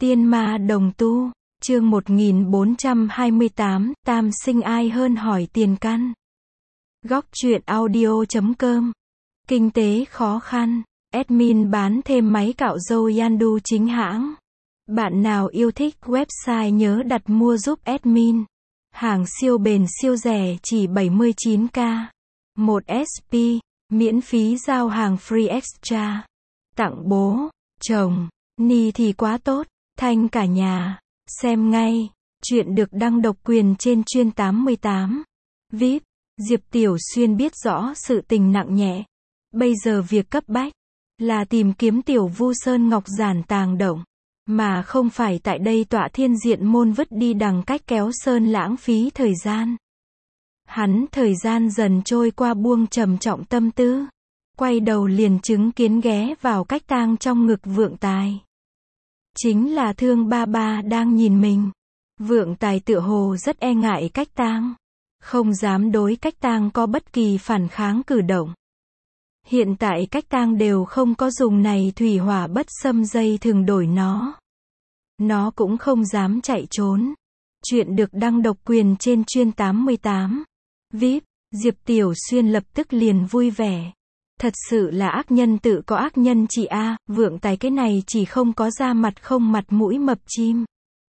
Tiên ma đồng tu, chương 1428, tam sinh ai hơn hỏi tiền căn. Góc truyện audio.com. Kinh tế khó khăn, admin bán thêm máy cạo râu Yandu chính hãng. Bạn nào yêu thích website nhớ đặt mua giúp admin. Hàng siêu bền siêu rẻ chỉ 79k. 1 SP, miễn phí giao hàng free extra. Tặng bố, chồng, ni thì quá tốt. Thanh cả nhà, xem ngay, chuyện được đăng độc quyền trên Chuyên 88. VIP, Diệp Tiểu Xuyên biết rõ sự tình nặng nhẹ. Bây giờ việc cấp bách là tìm kiếm Tiểu Vu Sơn Ngọc Giản tàng động, mà không phải tại đây tọa thiên diện môn vứt đi đằng cách kéo sơn lãng phí thời gian. Hắn thời gian dần trôi qua buông trầm trọng tâm tư, quay đầu liền chứng kiến ghé vào cách tang trong ngực Vượng Tài. Chính là Thương Ba Ba đang nhìn mình. Vượng Tài tựa hồ rất e ngại cách tang, không dám đối cách tang có bất kỳ phản kháng cử động. Hiện tại cách tang đều không có dùng này thủy hỏa bất xâm dây thường đổi nó cũng không dám chạy trốn. Chuyện được đăng độc quyền trên Chuyên 88. VIP, Diệp Tiểu Xuyên lập tức liền vui vẻ. Thật sự là ác nhân tự có ác nhân chị a, Vượng Tài cái này chỉ không có da mặt không mặt mũi mập chim.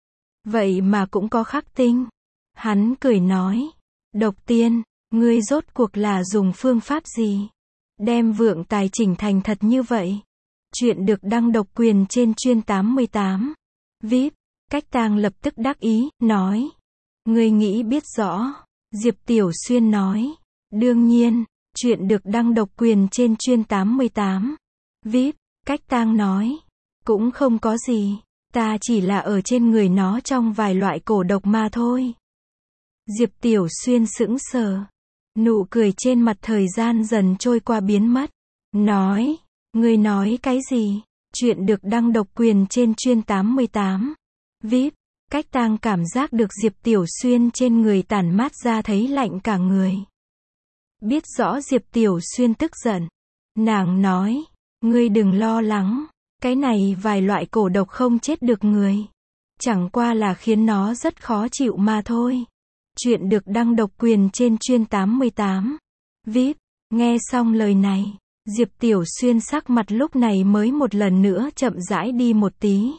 Vậy mà cũng có khắc tinh. Hắn cười nói, Độc Tiên, ngươi rốt cuộc là dùng phương pháp gì? Đem Vượng Tài chỉnh thành thật như vậy. Chuyện được đăng độc quyền trên Chuyên 88. VIP, cách tang lập tức đắc ý, nói. Ngươi nghĩ biết rõ. Diệp Tiểu Xuyên nói. Đương nhiên. Chuyện được đăng độc quyền trên Chuyên 88. VIP, cách tang nói. Cũng không có gì. Ta chỉ là ở trên người nó trong vài loại cổ độc mà thôi. Diệp Tiểu Xuyên sững sờ. Nụ cười trên mặt thời gian dần trôi qua biến mất. Nói. Ngươi nói cái gì? Chuyện được đăng độc quyền trên Chuyên 88. VIP, cách tang cảm giác được Diệp Tiểu Xuyên trên người tản mát ra thấy lạnh cả người. Biết rõ Diệp Tiểu Xuyên tức giận. Nàng nói, ngươi đừng lo lắng, cái này vài loại cổ độc không chết được người. Chẳng qua là khiến nó rất khó chịu mà thôi. Chuyện được đăng độc quyền trên Chuyên 88. VIP, nghe xong lời này, Diệp Tiểu Xuyên sắc mặt lúc này mới một lần nữa chậm rãi đi một tí.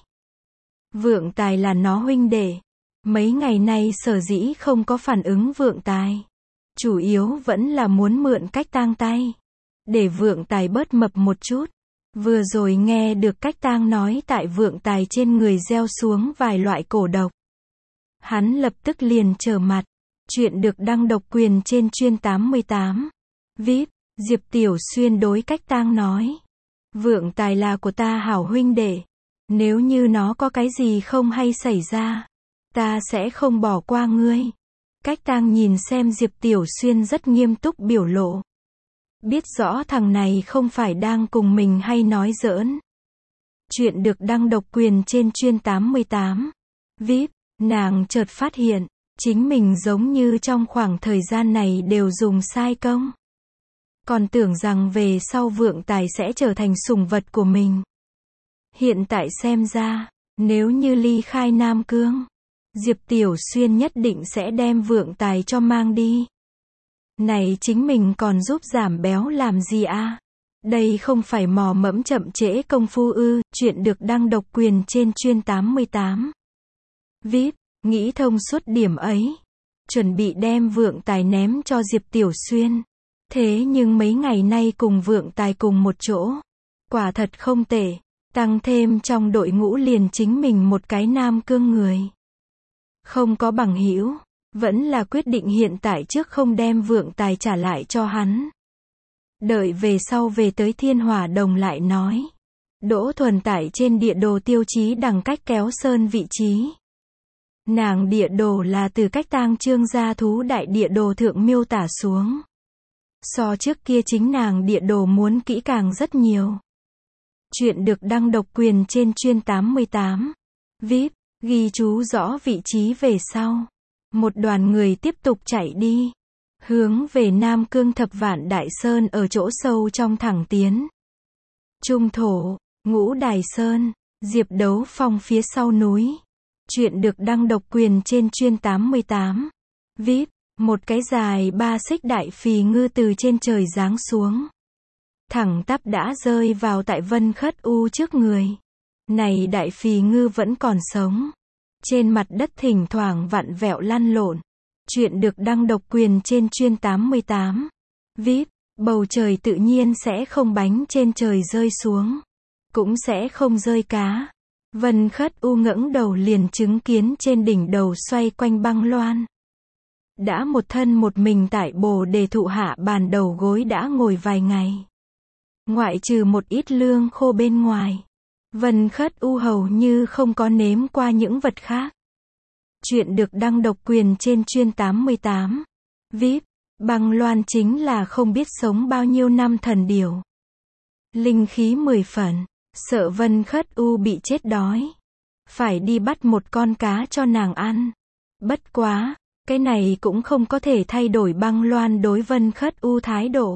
Vượng Tài là nó huynh đệ. Mấy ngày nay sở dĩ không có phản ứng Vượng Tài. Chủ yếu vẫn là muốn mượn cách tang tay. Để Vượng Tài bớt mập một chút. Vừa rồi nghe được cách tang nói tại Vượng Tài trên người gieo xuống vài loại cổ độc. Hắn lập tức liền trở mặt. Chuyện được đăng độc quyền trên Chuyên 88. VIP, Diệp Tiểu Xuyên đối cách tang nói. Vượng Tài là của ta hảo huynh đệ. Nếu như nó có cái gì không hay xảy ra, ta sẽ không bỏ qua ngươi. Cách tang nhìn xem Diệp Tiểu Xuyên rất nghiêm túc biểu lộ. Biết rõ thằng này không phải đang cùng mình hay nói giỡn. Chuyện được đăng độc quyền trên Chuyên 88. VIP, nàng chợt phát hiện, chính mình giống như trong khoảng thời gian này đều dùng sai công. Còn tưởng rằng về sau Vượng Tài sẽ trở thành sủng vật của mình. Hiện tại xem ra, nếu như ly khai Nam Cương, Diệp Tiểu Xuyên nhất định sẽ đem Vượng Tài cho mang đi. Này chính mình còn giúp giảm béo làm gì a? Đây không phải mò mẫm chậm trễ công phu ư? Chuyện được đăng độc quyền trên Chuyên 88. VIP, nghĩ thông suốt điểm ấy. Chuẩn bị đem Vượng Tài ném cho Diệp Tiểu Xuyên. Thế nhưng mấy ngày nay cùng Vượng Tài cùng một chỗ. Quả thật không tệ. Tăng thêm trong đội ngũ liền chính mình một cái Nam Cương người. Không có bằng hữu, vẫn là quyết định hiện tại trước không đem Vượng Tài trả lại cho hắn. Đợi về sau về tới Thiên Hỏa Đồng lại nói. Đỗ Thuần tại trên địa đồ tiêu chí đằng cách kéo sơn vị trí. Nàng địa đồ là từ cách tang Trương gia thú đại địa đồ thượng miêu tả xuống. So trước kia chính nàng địa đồ muốn kỹ càng rất nhiều. Chuyện được đăng độc quyền trên Chuyên 88. VIP, ghi chú rõ vị trí về sau. Một đoàn người tiếp tục chạy đi. Hướng về Nam Cương Thập Vạn Đại Sơn ở chỗ sâu trong thẳng tiến. Trung thổ, Ngũ Đài Sơn, Diệp Đấu Phong phía sau núi. Chuyện được đăng độc quyền trên Chuyên 88. VIP, một cái dài 3 xích đại phì ngư từ trên trời giáng xuống. Thẳng tắp đã rơi vào tại Vân Khất U trước người. Này đại phì ngư vẫn còn sống. Trên mặt đất thỉnh thoảng vặn vẹo lăn lộn. Chuyện được đăng độc quyền trên Chuyên 88. VIP, bầu trời tự nhiên sẽ không bánh trên trời rơi xuống. Cũng sẽ không rơi cá. Vân Khất U ngẩng đầu liền chứng kiến trên đỉnh đầu xoay quanh băng loan. Đã một thân một mình tại Bồ Đề thụ hạ bàn đầu gối đã ngồi vài ngày. Ngoại trừ một ít lương khô bên ngoài. Vân Khất U hầu như không có nếm qua những vật khác. Chuyện được đăng độc quyền trên Chuyên 88. VIP, băng loan chính là không biết sống bao nhiêu năm thần điểu. Linh khí 10 phần. Sợ Vân Khất U bị chết đói. Phải đi bắt một con cá cho nàng ăn. Bất quá, cái này cũng không có thể thay đổi băng loan đối Vân Khất U thái độ.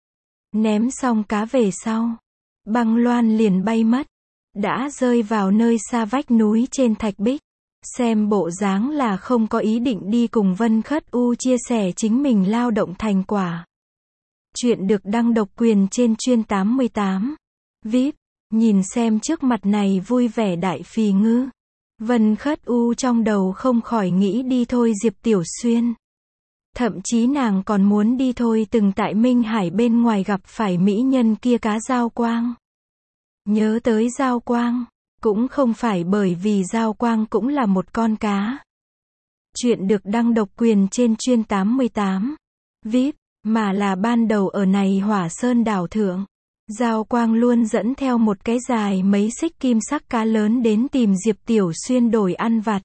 Ném xong cá về sau. Băng loan liền bay mất. Đã rơi vào nơi xa vách núi trên thạch bích. Xem bộ dáng là không có ý định đi cùng Vân Khất U chia sẻ chính mình lao động thành quả. Chuyện được đăng độc quyền trên Chuyên 88. VIP, nhìn xem trước mặt này vui vẻ đại phì ngư. Vân Khất U trong đầu không khỏi nghĩ đi thôi Diệp Tiểu Xuyên. Thậm chí nàng còn muốn đi thôi từng tại Minh Hải bên ngoài gặp phải mỹ nhân kia cá Giao Quang. Nhớ tới Giao Quang, cũng không phải bởi vì Giao Quang cũng là một con cá. Chuyện được đăng độc quyền trên Chuyên 88. VIP, mà là ban đầu ở này Hỏa Sơn đảo thượng. Giao Quang luôn dẫn theo một cái dài mấy xích kim sắc cá lớn đến tìm Diệp Tiểu Xuyên đổi ăn vặt.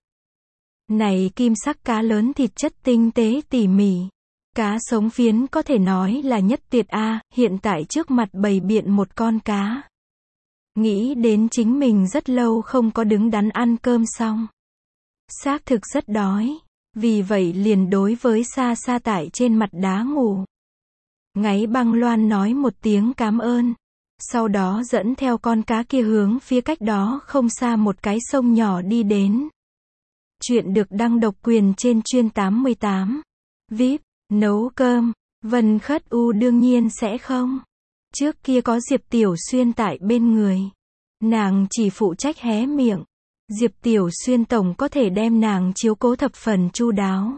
Này kim sắc cá lớn thịt chất tinh tế tỉ mỉ. Cá sống phiến có thể nói là nhất tuyệt a, hiện tại trước mặt bày biện một con cá. Nghĩ đến chính mình rất lâu không có đứng đắn ăn cơm xong. Xác thực rất đói. Vì vậy liền đối với xa xa tại trên mặt đá ngủ. Ngáy băng loan nói một tiếng cảm ơn. Sau đó dẫn theo con cá kia hướng phía cách đó không xa một cái sông nhỏ đi đến. Chuyện được đăng độc quyền trên Chuyên 88. VIP, nấu cơm. Vân Khất U đương nhiên sẽ không. Trước kia có Diệp Tiểu Xuyên tại bên người. Nàng chỉ phụ trách hé miệng. Diệp Tiểu Xuyên tổng có thể đem nàng chiếu cố thập phần chu đáo.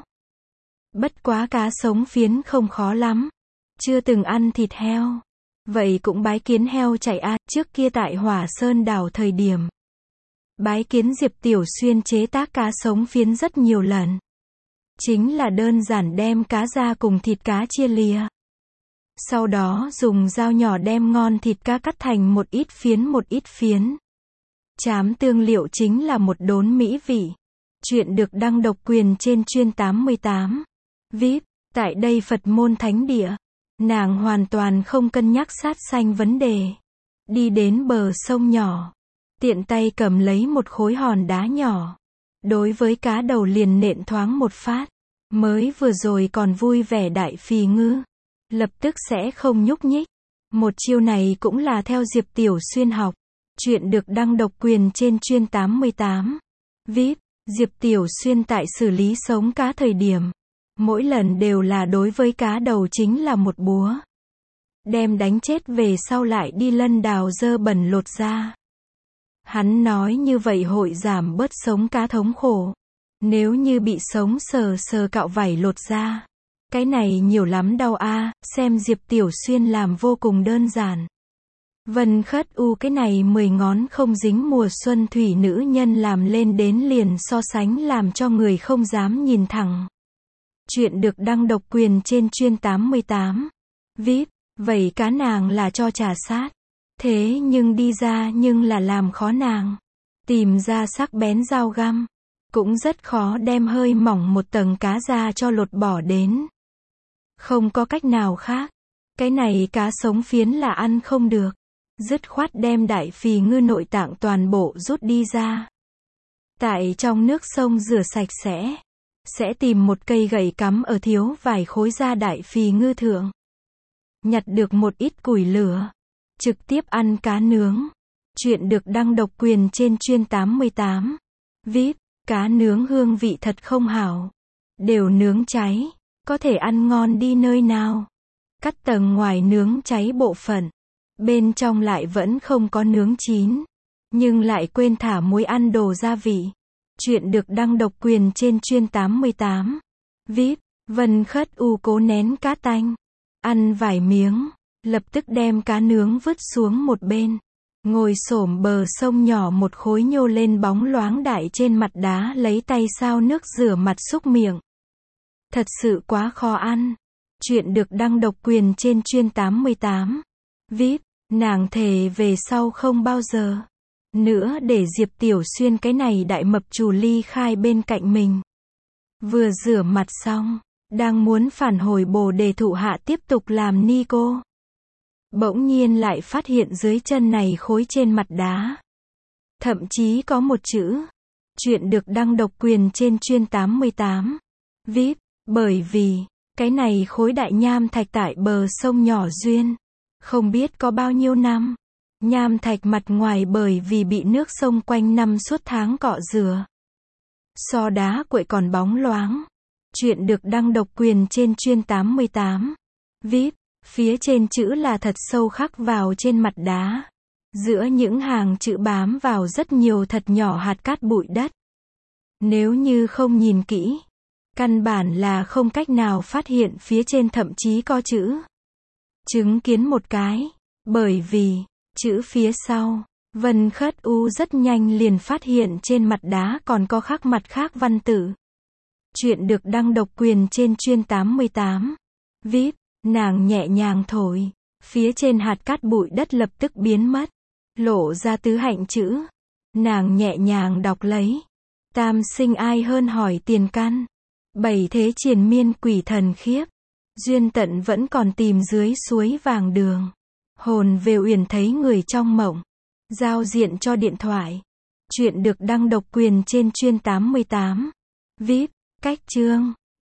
Bất quá cá sống phiến không khó lắm. Chưa từng ăn thịt heo. Vậy cũng bái kiến heo chạy a, trước kia tại Hỏa Sơn đảo thời điểm. Bái kiến Diệp Tiểu Xuyên chế tác cá sống phiến rất nhiều lần. Chính là đơn giản đem cá ra cùng thịt cá chia lìa. Sau đó dùng dao nhỏ đem ngon thịt cá cắt thành một ít phiến. Chám tương liệu chính là một đốn mỹ vị. Chuyện được đăng độc quyền trên Chuyên 88. VIP, tại đây Phật môn thánh địa. Nàng hoàn toàn không cân nhắc sát sanh vấn đề. Đi đến bờ sông nhỏ. Tiện tay cầm lấy một khối hòn đá nhỏ. Đối với cá đầu liền nện thoáng một phát. Mới vừa rồi còn vui vẻ đại phì ngư. Lập tức sẽ không nhúc nhích. Một chiêu này cũng là theo Diệp Tiểu Xuyên học. Chuyện được đăng độc quyền trên Chuyên 88. VIP, Diệp Tiểu Xuyên tại xử lý sống cá thời điểm. Mỗi lần đều là đối với cá đầu chính là một búa. Đem đánh chết về sau lại đi lân đào dơ bẩn lột ra. Hắn nói như vậy hội giảm bớt sống cá thống khổ. Nếu như bị sống sờ cạo vảy lột ra. Cái này nhiều lắm đau a, xem Diệp Tiểu Xuyên làm vô cùng đơn giản. Vân Khất U cái này 10 ngón không dính mùa xuân thủy nữ nhân làm lên đến liền so sánh làm cho người không dám nhìn thẳng. Chuyện được đăng độc quyền trên Chuyên 88. VIP, vậy cá nàng là cho trà sát. Thế nhưng đi ra nhưng là làm khó nàng. Tìm ra sắc bén dao găm. Cũng rất khó đem hơi mỏng một tầng cá ra cho lột bỏ đến. Không có cách nào khác. Cái này cá sống phiến là ăn không được. Dứt khoát đem đại phì ngư nội tạng toàn bộ rút đi ra. Tại trong nước sông rửa sạch sẽ tìm một cây gậy cắm ở thiếu vài khối da đại phì ngư thượng. Nhặt được một ít củi lửa. Trực tiếp ăn cá nướng. Chuyện được đăng độc quyền trên Chuyên 88. VIP, cá nướng hương vị thật không hảo. Đều nướng cháy, có thể ăn ngon đi nơi nào. Cắt tầng ngoài nướng cháy bộ phận, bên trong lại vẫn không có nướng chín, nhưng lại quên thả muối ăn đồ gia vị. Chuyện được đăng độc quyền trên Chuyên 88. VIP, Vân Khất U cố nén cá tanh, ăn vài miếng, lập tức đem cá nướng vứt xuống một bên. Ngồi xổm bờ sông nhỏ một khối nhô lên bóng loáng đại trên mặt đá lấy tay xao nước rửa mặt súc miệng. Thật sự quá khó ăn. Chuyện được đăng độc quyền trên Chuyên 88. VIP, nàng thề về sau không bao giờ nữa để Diệp Tiểu Xuyên cái này đại mập chù ly khai bên cạnh mình. Vừa rửa mặt xong, đang muốn phản hồi Bồ Đề thụ hạ tiếp tục làm ni cô. Bỗng nhiên lại phát hiện dưới chân này khối trên mặt đá. Thậm chí có một chữ. Chuyện được đăng độc quyền trên Chuyên 88. VIP, bởi vì, cái này khối đại nham thạch tại bờ sông nhỏ duyên. Không biết có bao nhiêu năm. Nham thạch mặt ngoài bởi vì bị nước sông quanh năm suốt tháng cọ rửa. So đá quậy còn bóng loáng. Chuyện được đăng độc quyền trên Chuyên 88. VIP, phía trên chữ là thật sâu khắc vào trên mặt đá. Giữa những hàng chữ bám vào rất nhiều thật nhỏ hạt cát bụi đất. Nếu như không nhìn kỹ, căn bản là không cách nào phát hiện phía trên thậm chí có chữ. Chứng kiến một cái, bởi vì, chữ phía sau, Vân Khất U rất nhanh liền phát hiện trên mặt đá còn có khắc mặt khác văn tự. Chuyện được đăng độc quyền trên Chuyên 88. VIP, nàng nhẹ nhàng thổi, phía trên hạt cát bụi đất lập tức biến mất, lộ ra tứ hạnh chữ. Nàng nhẹ nhàng đọc lấy. Tam sinh ai hơn hỏi tiền căn. Bảy thế triền miên quỷ thần khiếp. Duyên tận vẫn còn tìm dưới suối vàng đường. Hồn về uyển thấy người trong mộng. Giao diện cho điện thoại. Chuyện được đăng độc quyền trên Chuyên 88. VIP, cách chương.